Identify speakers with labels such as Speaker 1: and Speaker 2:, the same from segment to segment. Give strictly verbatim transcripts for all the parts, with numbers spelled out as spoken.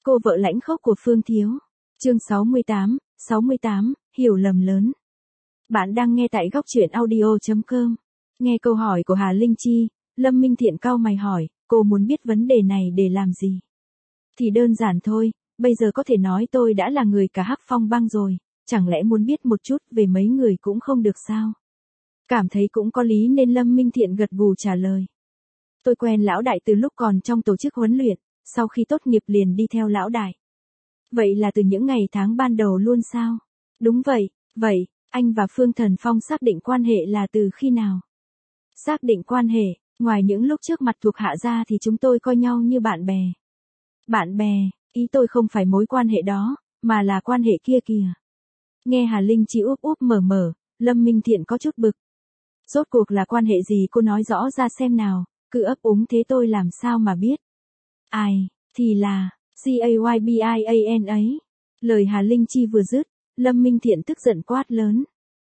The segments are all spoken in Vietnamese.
Speaker 1: Cô vợ lãnh khốc của Phương Thiếu. Chương sáu mươi tám, sáu mươi tám, hiểu lầm lớn. Bạn đang nghe tại góc truyện audio chấm com. Nghe câu hỏi của Hà Linh Chi, Lâm Minh Thiện cau mày hỏi, cô muốn biết vấn đề này để làm gì? Thì đơn giản thôi, bây giờ có thể nói tôi đã là người cả Hắc Phong bang rồi, chẳng lẽ muốn biết một chút về mấy người cũng không được sao? Cảm thấy cũng có lý nên Lâm Minh Thiện gật gù trả lời. Tôi quen lão đại từ lúc còn trong tổ chức huấn luyện, sau khi tốt nghiệp liền đi theo lão đại. Vậy là từ những ngày tháng ban đầu luôn sao? Đúng vậy, vậy, anh và Phương Thần Phong xác định quan hệ là từ khi nào? Xác định quan hệ, ngoài những lúc trước mặt thuộc hạ ra thì chúng tôi coi nhau như bạn bè. Bạn bè, ý tôi không phải mối quan hệ đó, mà là quan hệ kia kìa. Nghe Hà Linh Chi úp úp mở mở, Lâm Minh Thiện có chút bực. Rốt cuộc là quan hệ gì cô nói rõ ra xem nào, cứ ấp úng thế tôi làm sao mà biết. Ai, thì là, G-A-Y-B-I-A-N ấy. Lời Hà Linh Chi vừa dứt, Lâm Minh Thiện tức giận quát lớn.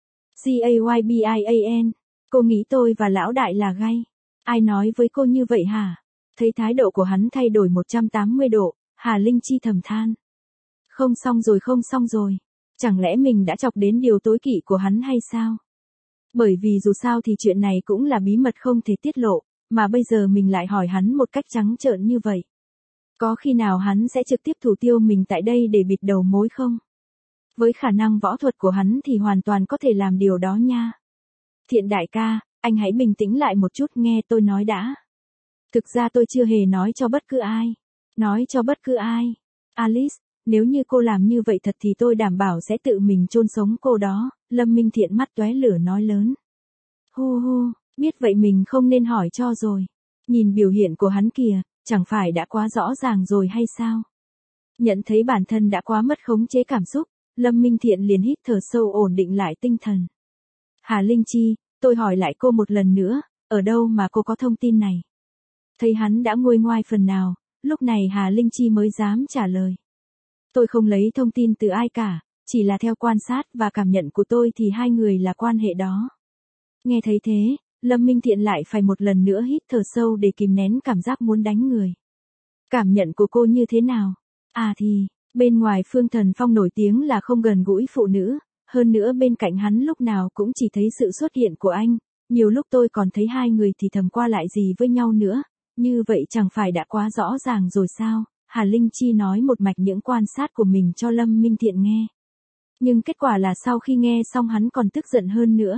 Speaker 1: G-A-Y-B-I-A-N, cô nghĩ tôi và lão đại là gay. Ai nói với cô như vậy hả? Thấy thái độ của hắn thay đổi một trăm tám mươi độ, Hà Linh Chi thầm than. Không xong rồi không xong rồi. Chẳng lẽ mình đã chọc đến điều tối kỵ của hắn hay sao? Bởi vì dù sao thì chuyện này cũng là bí mật không thể tiết lộ, mà bây giờ mình lại hỏi hắn một cách trắng trợn như vậy. Có khi nào hắn sẽ trực tiếp thủ tiêu mình tại đây để bịt đầu mối không? Với khả năng võ thuật của hắn thì hoàn toàn có thể làm điều đó nha. Thiện đại ca, anh hãy bình tĩnh lại một chút nghe tôi nói đã. Thực ra tôi chưa hề nói cho bất cứ ai. Nói cho bất cứ ai. Alice, nếu như cô làm như vậy thật thì tôi đảm bảo sẽ tự mình chôn sống cô đó. Lâm Minh Thiện mắt tóe lửa nói lớn. Hu hu, biết vậy mình không nên hỏi cho rồi. Nhìn biểu hiện của hắn kìa, chẳng phải đã quá rõ ràng rồi hay sao? Nhận thấy bản thân đã quá mất khống chế cảm xúc, Lâm Minh Thiện liền hít thở sâu ổn định lại tinh thần. Hà Linh Chi, tôi hỏi lại cô một lần nữa, ở đâu mà cô có thông tin này? Thấy hắn đã nguôi ngoai phần nào, lúc này Hà Linh Chi mới dám trả lời. Tôi không lấy thông tin từ ai cả, chỉ là theo quan sát và cảm nhận của tôi thì hai người là quan hệ đó. Nghe thấy thế, Lâm Minh Thiện lại phải một lần nữa hít thở sâu để kìm nén cảm giác muốn đánh người. Cảm nhận của cô như thế nào? À thì, bên ngoài Phương Thần Phong nổi tiếng là không gần gũi phụ nữ, hơn nữa bên cạnh hắn lúc nào cũng chỉ thấy sự xuất hiện của anh, nhiều lúc tôi còn thấy hai người thì thầm qua lại gì với nhau nữa, như vậy chẳng phải đã quá rõ ràng rồi sao? Hà Linh Chi nói một mạch những quan sát của mình cho Lâm Minh Thiện nghe. Nhưng kết quả là sau khi nghe xong hắn còn tức giận hơn nữa.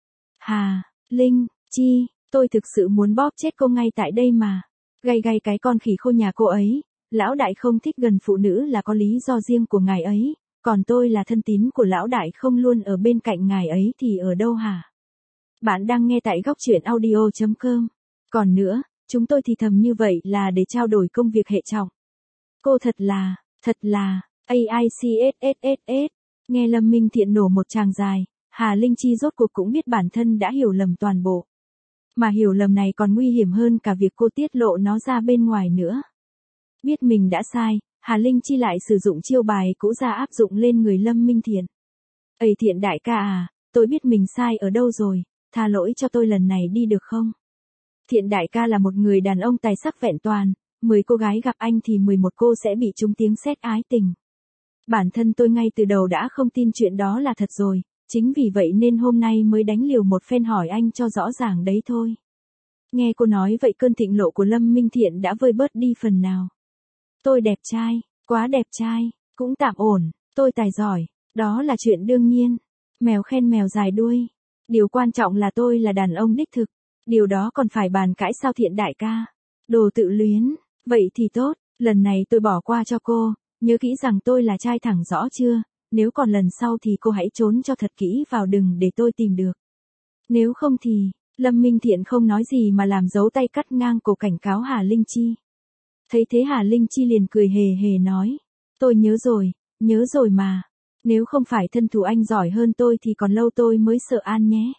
Speaker 1: Hà, Linh, Chi, tôi thực sự muốn bóp chết cô ngay tại đây mà. Gay gay cái con khỉ khô nhà cô ấy, lão đại không thích gần phụ nữ là có lý do riêng của ngài ấy, còn tôi là thân tín của lão đại không luôn ở bên cạnh ngài ấy thì ở đâu hả? Bạn đang nghe tại góc truyện audio chấm com. Còn nữa, chúng tôi thì thầm như vậy là để trao đổi công việc hệ trọng. Cô thật là, thật là, a i c s s s s. Nghe Lâm Minh Thiện nổ một tràng dài, Hà Linh Chi rốt cuộc cũng biết bản thân đã hiểu lầm toàn bộ. Mà hiểu lầm này còn nguy hiểm hơn cả việc cô tiết lộ nó ra bên ngoài nữa. Biết mình đã sai, Hà Linh Chi lại sử dụng chiêu bài cũ ra áp dụng lên người Lâm Minh Thiện. Ây Thiện đại ca à, tôi biết mình sai ở đâu rồi, tha lỗi cho tôi lần này đi được không? Thiện đại ca là một người đàn ông tài sắc vẹn toàn, mười cô gái gặp anh thì mười một cô sẽ bị trúng tiếng sét ái tình. Bản thân tôi ngay từ đầu đã không tin chuyện đó là thật rồi, chính vì vậy nên hôm nay mới đánh liều một phen hỏi anh cho rõ ràng đấy thôi. Nghe cô nói vậy cơn thịnh nộ của Lâm Minh Thiện đã vơi bớt đi phần nào. Tôi đẹp trai, quá đẹp trai, cũng tạm ổn, tôi tài giỏi, đó là chuyện đương nhiên. Mèo khen mèo dài đuôi. Điều quan trọng là tôi là đàn ông đích thực. Điều đó còn phải bàn cãi sao Thiện đại ca? Đồ tự luyến, vậy thì tốt, lần này tôi bỏ qua cho cô, nhớ kỹ rằng tôi là trai thẳng rõ chưa, nếu còn lần sau thì cô hãy trốn cho thật kỹ vào đừng để tôi tìm được. Nếu không thì, Lâm Minh Thiện không nói gì mà làm dấu tay cắt ngang cổ cảnh cáo Hà Linh Chi. Thấy thế Hà Linh Chi liền cười hề hề nói, tôi nhớ rồi, nhớ rồi mà, nếu không phải thân thủ anh giỏi hơn tôi thì còn lâu tôi mới sợ an nhé.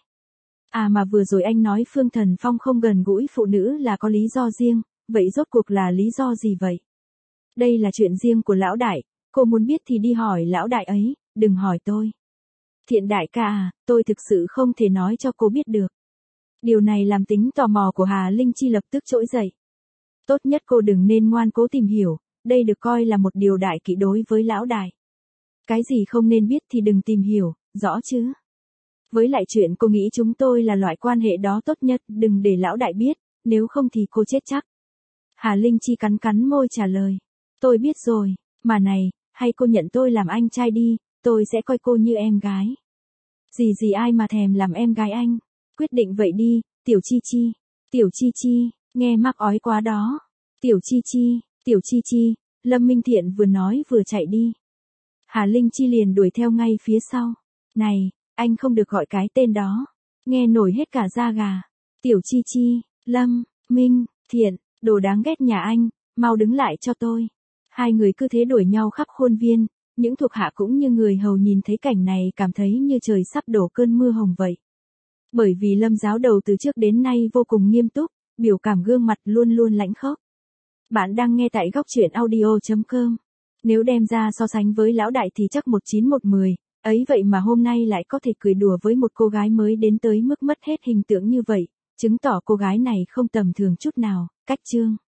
Speaker 1: À mà vừa rồi anh nói Phương Thần Phong không gần gũi phụ nữ là có lý do riêng, vậy rốt cuộc là lý do gì vậy? Đây là chuyện riêng của lão đại, cô muốn biết thì đi hỏi lão đại ấy, đừng hỏi tôi. Thiện đại ca à, tôi thực sự không thể nói cho cô biết được. Điều này làm tính tò mò của Hà Linh Chi lập tức trỗi dậy. Tốt nhất cô đừng nên ngoan cố tìm hiểu, đây được coi là một điều đại kỵ đối với lão đại. Cái gì không nên biết thì đừng tìm hiểu, rõ chứ? Với lại chuyện cô nghĩ chúng tôi là loại quan hệ đó tốt nhất, đừng để lão đại biết, nếu không thì cô chết chắc. Hà Linh Chi cắn cắn môi trả lời. Tôi biết rồi, mà này, hay cô nhận tôi làm anh trai đi, tôi sẽ coi cô như em gái. Gì gì ai mà thèm làm em gái anh, quyết định vậy đi, Tiểu Chi Chi. Tiểu Chi Chi, nghe mắc ói quá đó. Tiểu Chi Chi, Tiểu Chi Chi, Lâm Minh Thiện vừa nói vừa chạy đi. Hà Linh Chi liền đuổi theo ngay phía sau. Này, anh không được gọi cái tên đó. Nghe nổi hết cả da gà. Tiểu Chi Chi, Lâm, Minh, Thiện, đồ đáng ghét nhà anh, mau đứng lại cho tôi. Hai người cứ thế đuổi nhau khắp khuôn viên, những thuộc hạ cũng như người hầu nhìn thấy cảnh này cảm thấy như trời sắp đổ cơn mưa hồng vậy. Bởi vì Lâm giáo đầu từ trước đến nay vô cùng nghiêm túc, biểu cảm gương mặt luôn luôn lãnh khốc. Bạn đang nghe tại góc truyện audio chấm com. Nếu đem ra so sánh với lão đại thì chắc một chín một mười, ấy vậy mà hôm nay lại có thể cười đùa với một cô gái mới đến tới mức mất hết hình tượng như vậy, chứng tỏ cô gái này không tầm thường chút nào. Cách chương.